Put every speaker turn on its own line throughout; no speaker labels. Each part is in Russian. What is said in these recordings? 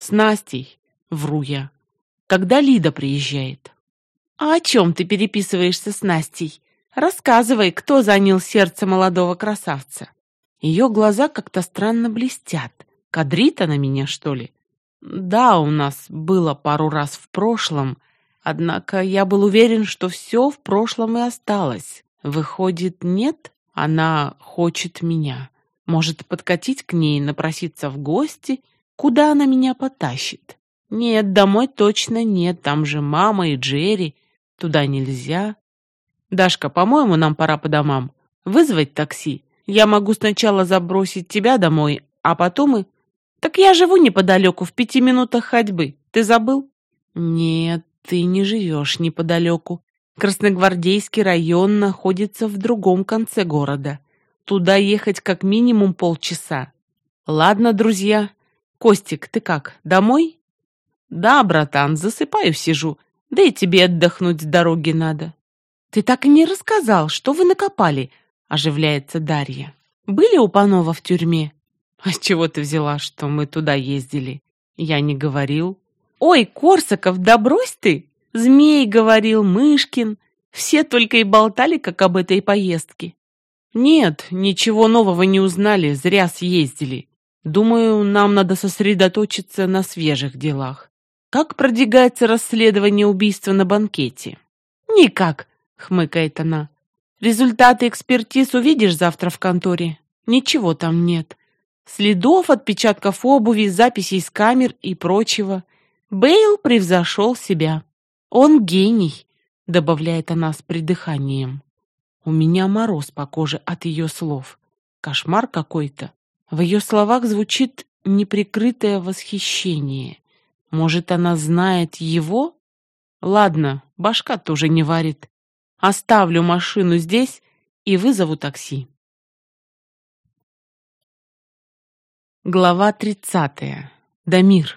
С Настей, вру я. Когда Лида приезжает? А о чем ты переписываешься с Настей? Рассказывай, кто занял сердце молодого красавца. Ее глаза как-то странно блестят. Кадрит она меня, что ли? Да, у нас было пару раз в прошлом, однако я был уверен, что все в прошлом и осталось. Выходит, нет? Она хочет меня. Может, подкатить к ней, напроситься в гости? Куда она меня потащит? Нет, домой точно нет, там же мама и Джерри. Туда нельзя. Дашка, по-моему, нам пора по домам. Вызвать такси? Я могу сначала забросить тебя домой, а потом и... Так я живу неподалеку, в 5 минутах ходьбы. Ты забыл? Нет, ты не живешь неподалеку. Красногвардейский район находится в другом конце города. Туда ехать как минимум полчаса. Ладно, друзья. Костик, ты как, домой? Да, братан, засыпаю, сижу. Да и тебе отдохнуть с дороги надо. Ты так и не рассказал, что вы накопали, оживляется Дарья. Были у Панова в тюрьме? А с чего ты взяла, что мы туда ездили? Я не говорил. Ой, Корсаков, да брось ты! Змей говорил, Мышкин. Все только и болтали, как об этой поездке. Нет, ничего нового не узнали, зря съездили. Думаю, нам надо сосредоточиться на свежих делах. Как продвигается расследование убийства на банкете? Никак, хмыкает она. Результаты экспертиз увидишь завтра в конторе. Ничего там нет. Следов, отпечатков обуви, записей с камер и прочего. Бейл превзошел себя. Он гений, добавляет она с придыханием. У меня мороз по коже от ее слов. Кошмар какой-то. В ее словах звучит неприкрытое восхищение. Может, она знает его? Ладно, башка тоже не варит. Оставлю машину здесь и вызову такси. Глава 30. Дамир.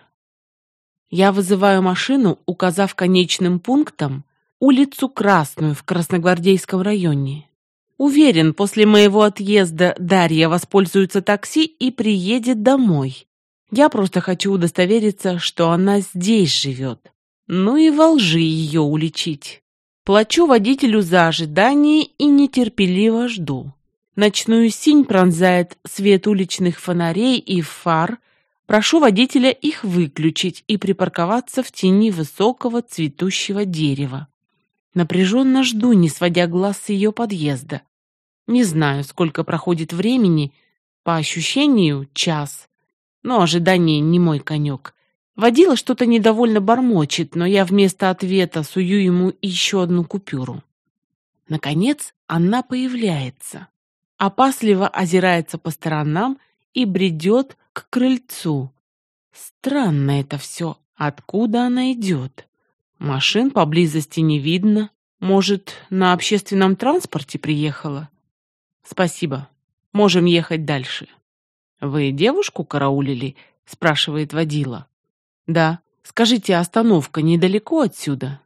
Я вызываю машину, указав конечным пунктом улицу Красную в Красногвардейском районе. Уверен, после моего отъезда Дарья воспользуется такси и приедет домой. Я просто хочу удостовериться, что она здесь живет. Ну и во лжи ее уличить. Плачу водителю за ожидание и нетерпеливо жду. Ночную синь пронзает свет уличных фонарей и фар. Прошу водителя их выключить и припарковаться в тени высокого цветущего дерева. Напряженно жду, не сводя глаз с ее подъезда. Не знаю, сколько проходит времени, по ощущению час, но ожидание не мой конек. Водила что-то недовольно бормочет, но я вместо ответа сую ему еще одну купюру. Наконец она появляется. Опасливо озирается по сторонам и бредет к крыльцу. Странно это все. Откуда она идет? Машин поблизости не видно. Может, на общественном транспорте приехала? Спасибо. Можем ехать дальше. Вы девушку караулили? Спрашивает водила. Да. Скажите, остановка недалеко отсюда?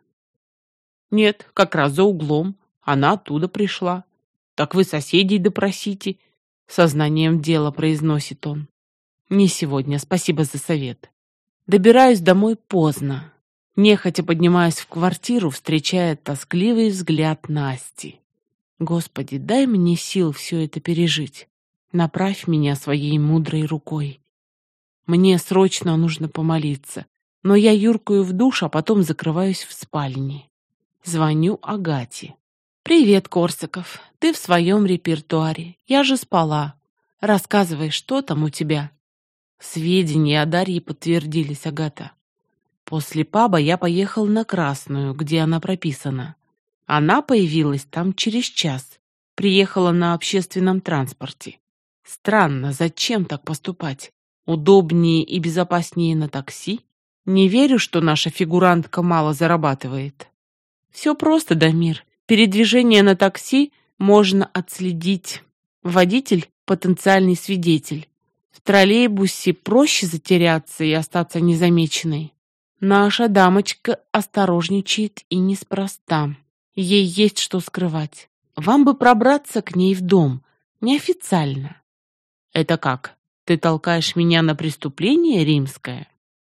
Нет, как раз за углом. Она оттуда пришла. Так вы соседей допросите. Сознанием дела произносит он. Не сегодня, спасибо за совет. Добираюсь домой поздно. Нехотя поднимаюсь в квартиру, встречая тоскливый взгляд Насти. Господи, дай мне сил все это пережить. Направь меня своей мудрой рукой. Мне срочно нужно помолиться, но я юркаю в душ, а потом закрываюсь в спальне. Звоню Агате. «Привет, Корсаков. Ты в своем репертуаре. Я же спала. Рассказывай, что там у тебя?» Сведения о Дарье подтвердились, Агата. После паба я поехал на Красную, где она прописана. Она появилась там через час. Приехала на общественном транспорте. Странно, зачем так поступать? Удобнее и безопаснее на такси? Не верю, что наша фигурантка мало зарабатывает. Все просто, Дамир. Передвижение на такси можно отследить. Водитель – потенциальный свидетель. В троллейбусе проще затеряться и остаться незамеченной. Наша дамочка осторожничает и неспроста. Ей есть что скрывать. Вам бы пробраться к ней в дом, неофициально. Это как? Ты толкаешь меня на преступление римское?